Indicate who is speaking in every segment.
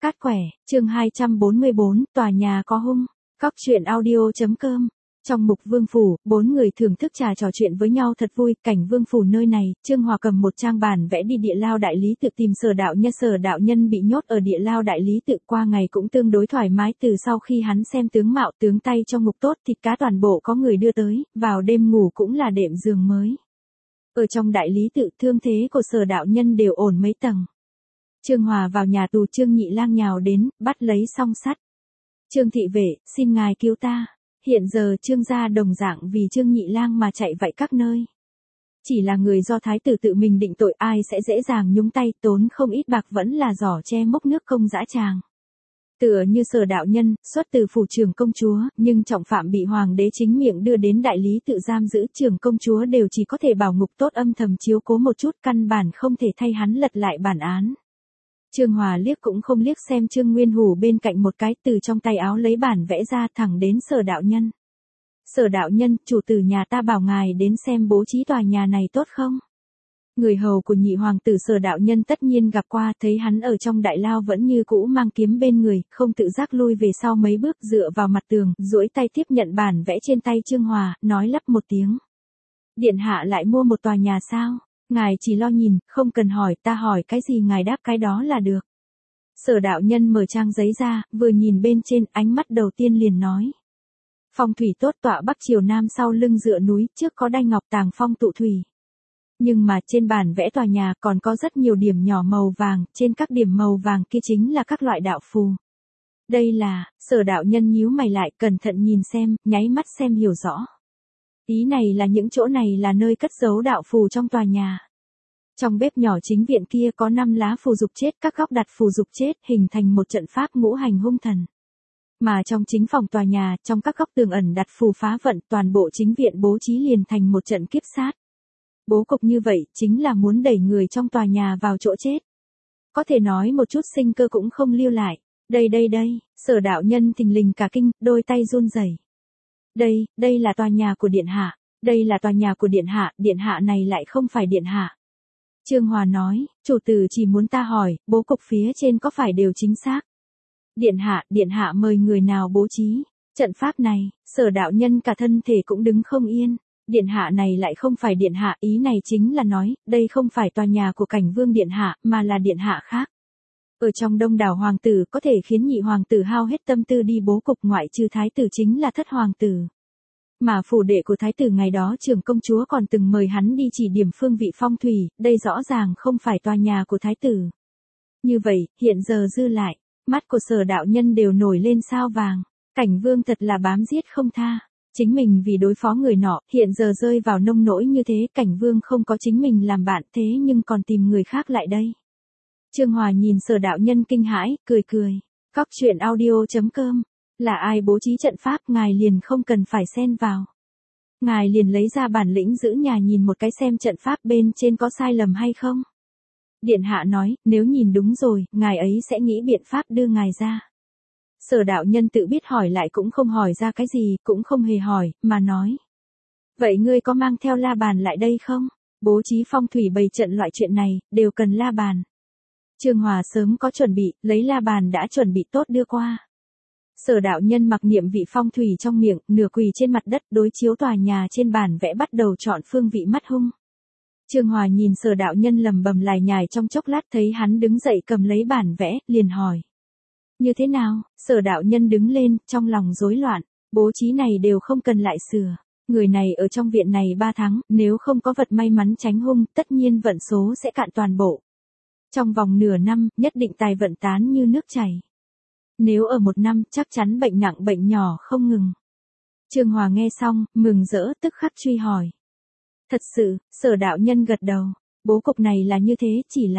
Speaker 1: Cát quẻ, chương 244, tòa nhà có hung. Cóc truyện audio.com. Trong mục Vương Phủ, 4 người thưởng thức trà trò chuyện với nhau thật vui. Cảnh Vương Phủ nơi này, Trương Hòa cầm một trang bản vẽ đi Địa Lao Đại Lý Tự tìm Sở Đạo Nhân. Sở Đạo Nhân bị nhốt ở Địa Lao Đại Lý Tự qua ngày cũng tương đối thoải mái. Từ sau khi hắn xem tướng mạo tướng tay trong ngục tốt, thịt cá toàn bộ có người đưa tới, vào đêm ngủ cũng là đệm giường mới. Ở trong Đại Lý Tự, thương thế của Sở Đạo Nhân đều ổn mấy tầng. Trương Hòa vào nhà tù, Trương Nhị Lang nhào đến, bắt lấy song sắt. Trương thị vệ, xin ngài cứu ta. Hiện giờ Trương gia đồng dạng vì Trương Nhị Lang mà chạy vậy các nơi. Chỉ là người do thái tử tự mình định tội, ai sẽ dễ dàng nhúng tay, tốn không ít bạc vẫn là giỏ che mốc nước công dã tràng. Tựa như Sở Đạo Nhân, xuất từ phủ trưởng công chúa, nhưng trọng phạm bị hoàng đế chính miệng đưa đến Đại Lý Tự giam giữ. Trưởng công chúa đều chỉ có thể bảo ngục tốt âm thầm chiếu cố một chút, căn bản không thể thay hắn lật lại bản án. Trương Hòa liếc cũng không liếc xem Trương Nguyên Hủ bên cạnh một cái, từ trong tay áo lấy bản vẽ ra thẳng đến Sở Đạo Nhân. Sở Đạo Nhân, chủ tử nhà ta bảo ngài đến xem bố trí tòa nhà này tốt không? Người hầu của nhị hoàng tử Sở Đạo Nhân tất nhiên gặp qua, thấy hắn ở trong đại lao vẫn như cũ mang kiếm bên người, không tự giác lui về sau mấy bước, dựa vào mặt tường, duỗi tay tiếp nhận bản vẽ trên tay Trương Hòa, nói lắp một tiếng. Điện hạ lại mua một tòa nhà sao? Ngài chỉ lo nhìn, không cần hỏi, ta hỏi cái gì ngài đáp cái đó là được. Sở Đạo Nhân mở trang giấy ra, vừa nhìn bên trên, ánh mắt đầu tiên liền nói. Phong thủy tốt, tọa bắc chiều nam, sau lưng dựa núi, trước có đai ngọc tàng phong tụ thủy. Nhưng mà trên bản vẽ tòa nhà còn có rất nhiều điểm nhỏ màu vàng, trên các điểm màu vàng kia chính là các loại đạo phù. Đây là, Sở Đạo Nhân nhíu mày lại, cẩn thận nhìn xem, nháy mắt xem hiểu rõ. Ý này là những chỗ này là nơi cất giấu đạo phù trong tòa nhà. Trong bếp nhỏ chính viện kia có 5 lá phù dục chết, các góc đặt phù dục chết, hình thành một trận pháp ngũ hành hung thần. Mà trong chính phòng tòa nhà, trong các góc tường ẩn đặt phù phá vận, toàn bộ chính viện bố trí liền thành một trận kiếp sát. Bố cục như vậy, chính là muốn đẩy người trong tòa nhà vào chỗ chết. Có thể nói một chút sinh cơ cũng không lưu lại. Đây, Sở Đạo Nhân thình lình cả kinh, đôi tay run rẩy. Đây là tòa nhà của điện hạ. Đây là tòa nhà của điện hạ này lại không phải điện hạ. Trương Hòa nói, chủ tử chỉ muốn ta hỏi, bố cục phía trên có phải đều chính xác? Điện hạ mời người nào bố trí? Trận pháp này, Sở Đạo Nhân cả thân thể cũng đứng không yên. Điện hạ này lại không phải điện hạ, ý này chính là nói, đây không phải tòa nhà của Cảnh Vương điện hạ, mà là điện hạ khác. Ở trong đông đảo hoàng tử có thể khiến nhị hoàng tử hao hết tâm tư đi bố cục, ngoại trừ thái tử chính là thất hoàng tử. Mà phủ đệ của thái tử ngày đó trưởng công chúa còn từng mời hắn đi chỉ điểm phương vị phong thủy, đây rõ ràng không phải tòa nhà của thái tử. Như vậy, hiện giờ dư lại, mắt của Sở Đạo Nhân đều nổi lên sao vàng. Cảnh Vương thật là bám giết không tha. Chính mình vì đối phó người nọ, hiện giờ rơi vào nông nỗi như thế, Cảnh Vương không có chính mình làm bạn, thế nhưng còn tìm người khác lại đây. Trương Hòa nhìn Sở Đạo Nhân kinh hãi, cười. Cóc truyện audio.com. Là ai bố trí trận pháp, ngài liền không cần phải xen vào. Ngài liền lấy ra bản lĩnh giữ nhà nhìn một cái xem trận pháp bên trên có sai lầm hay không. Điện hạ nói, nếu nhìn đúng rồi, ngài ấy sẽ nghĩ biện pháp đưa ngài ra. Sở Đạo Nhân tự biết hỏi lại cũng không hỏi ra cái gì, cũng không hề hỏi, mà nói. Vậy ngươi có mang theo la bàn lại đây không? Bố trí phong thủy bày trận loại chuyện này, đều cần la bàn. Trương Hòa sớm có chuẩn bị, lấy la bàn đã chuẩn bị tốt đưa qua. Sở Đạo Nhân mặc niệm vị phong thủy trong miệng, nửa quỳ trên mặt đất, đối chiếu tòa nhà trên bản vẽ bắt đầu chọn phương vị mắt hung. Trương Hòa nhìn Sở Đạo Nhân lầm bầm lải nhải trong chốc lát, thấy hắn đứng dậy cầm lấy bản vẽ, liền hỏi. Như thế nào? Sở Đạo Nhân đứng lên, trong lòng rối loạn, bố trí này đều không cần lại sửa. Người này ở trong viện này 3 tháng, nếu không có vật may mắn tránh hung, tất nhiên vận số sẽ cạn toàn bộ. Trong vòng nửa năm, nhất định tài vận tán như nước chảy. Nếu ở 1 năm, chắc chắn bệnh nặng bệnh nhỏ không ngừng. Trương Hòa nghe xong, mừng rỡ, tức khắc truy hỏi. Thật sự, Sở Đạo Nhân gật đầu. Bố cục này là như thế,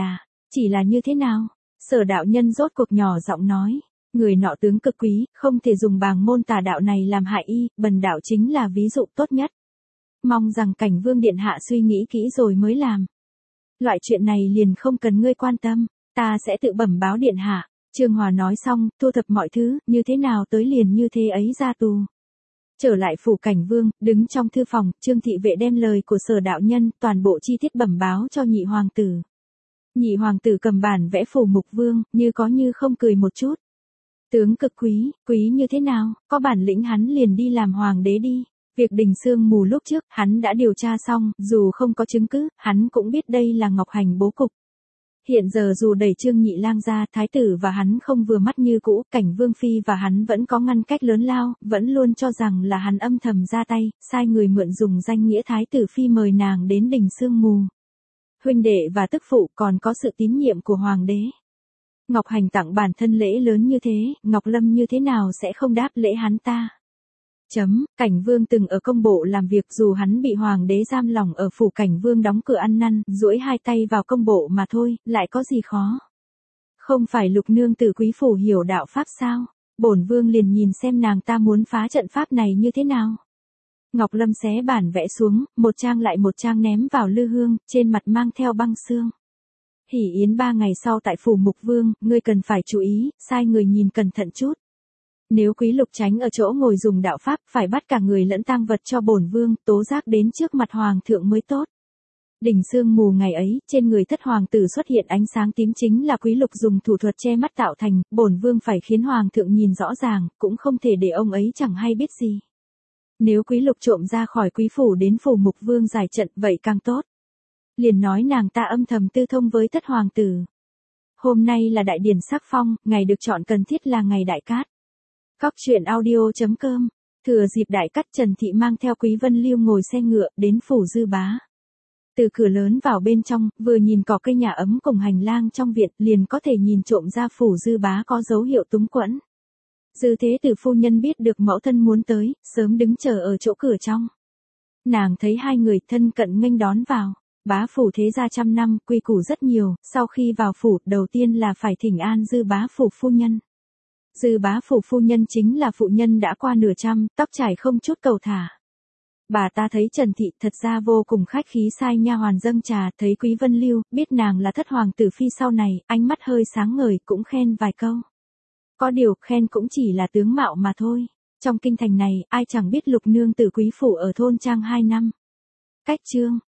Speaker 1: chỉ là như thế nào? Sở Đạo Nhân rốt cuộc nhỏ giọng nói. Người nọ tướng cực quý, không thể dùng bàng môn tà đạo này làm hại y, bần đạo chính là ví dụ tốt nhất. Mong rằng Cảnh Vương điện hạ suy nghĩ kỹ rồi mới làm. Loại chuyện này liền không cần ngươi quan tâm, ta sẽ tự bẩm báo điện hạ. Trương Hòa nói xong, thu thập mọi thứ, như thế nào tới liền như thế ấy ra tù. Trở lại phủ Cảnh Vương, đứng trong thư phòng, Trương thị vệ đem lời của Sở Đạo Nhân, toàn bộ chi tiết bẩm báo cho nhị hoàng tử. Nhị hoàng tử cầm bản vẽ Phủ Mục Vương, như có như không cười một chút. Tướng cực quý, quý như thế nào, có bản lĩnh hắn liền đi làm hoàng đế đi. Việc Đình Sương Mù lúc trước, hắn đã điều tra xong, dù không có chứng cứ, hắn cũng biết đây là Ngọc Hành bố cục. Hiện giờ dù đẩy Trương Nhị Lang ra, thái tử và hắn không vừa mắt như cũ, Cảnh Vương phi và hắn vẫn có ngăn cách lớn lao, vẫn luôn cho rằng là hắn âm thầm ra tay, sai người mượn dùng danh nghĩa thái tử phi mời nàng đến Đình Sương Mù. Huynh đệ và tức phụ còn có sự tín nhiệm của hoàng đế. Ngọc Hành tặng bản thân lễ lớn như thế, Ngọc Lâm như thế nào sẽ không đáp lễ hắn ta. Cảnh Vương từng ở công bộ làm việc, dù hắn bị hoàng đế giam lỏng ở phủ, Cảnh Vương đóng cửa ăn năn, duỗi hai tay vào công bộ mà thôi, lại có gì khó. Không phải Lục nương tử quý phủ hiểu đạo pháp sao? Bổn vương liền nhìn xem nàng ta muốn phá trận pháp này như thế nào. Ngọc Lâm xé bản vẽ xuống, một trang lại một trang ném vào lư hương, trên mặt mang theo băng xương. Hỉ yến 3 ngày sau tại phủ Mục Vương, ngươi cần phải chú ý, sai người nhìn cẩn thận chút. Nếu Quý Lục tránh ở chỗ ngồi dùng đạo pháp, phải bắt cả người lẫn tang vật cho bổn vương, tố giác đến trước mặt hoàng thượng mới tốt. Đỉnh Sương Mù ngày ấy, trên người thất hoàng tử xuất hiện ánh sáng tím, chính là Quý Lục dùng thủ thuật che mắt tạo thành, bổn vương phải khiến hoàng thượng nhìn rõ ràng, cũng không thể để ông ấy chẳng hay biết gì. Nếu Quý Lục trộm ra khỏi quý phủ đến phủ Mục Vương giải trận, vậy càng tốt. Liền nói nàng ta âm thầm tư thông với thất hoàng tử. Hôm nay là đại điển sắc phong, ngày được chọn cần thiết là ngày đại cát. Cóc truyện audio.com. Thừa dịp đại cát, Trần Thị mang theo Quý Vân Lưu ngồi xe ngựa đến phủ Dư Bá. Từ cửa lớn vào bên trong, vừa nhìn cỏ cây nhà ấm cùng hành lang trong viện, liền có thể nhìn trộm ra phủ Dư Bá có dấu hiệu túng quẫn. Dư Thế Tử phu nhân biết được mẫu thân muốn tới, sớm đứng chờ ở chỗ cửa trong. Nàng thấy hai người thân cận nghênh đón vào. Bá phủ thế gia trăm năm, quy củ rất nhiều, sau khi vào phủ, đầu tiên là phải thỉnh an Dư Bá phủ phu nhân. Dư Bá phủ phu nhân chính là phụ nhân đã qua nửa trăm, tóc trải không chút cầu thả. Bà ta thấy Trần Thị thật ra vô cùng khách khí, sai nha hoàn dâng trà, thấy Quý Vân Lưu, biết nàng là thất hoàng tử phi sau này, ánh mắt hơi sáng ngời, cũng khen vài câu. Có điều, khen cũng chỉ là tướng mạo mà thôi. Trong kinh thành này, ai chẳng biết Lục nương tử quý phủ ở thôn trang 2 năm. Cách chương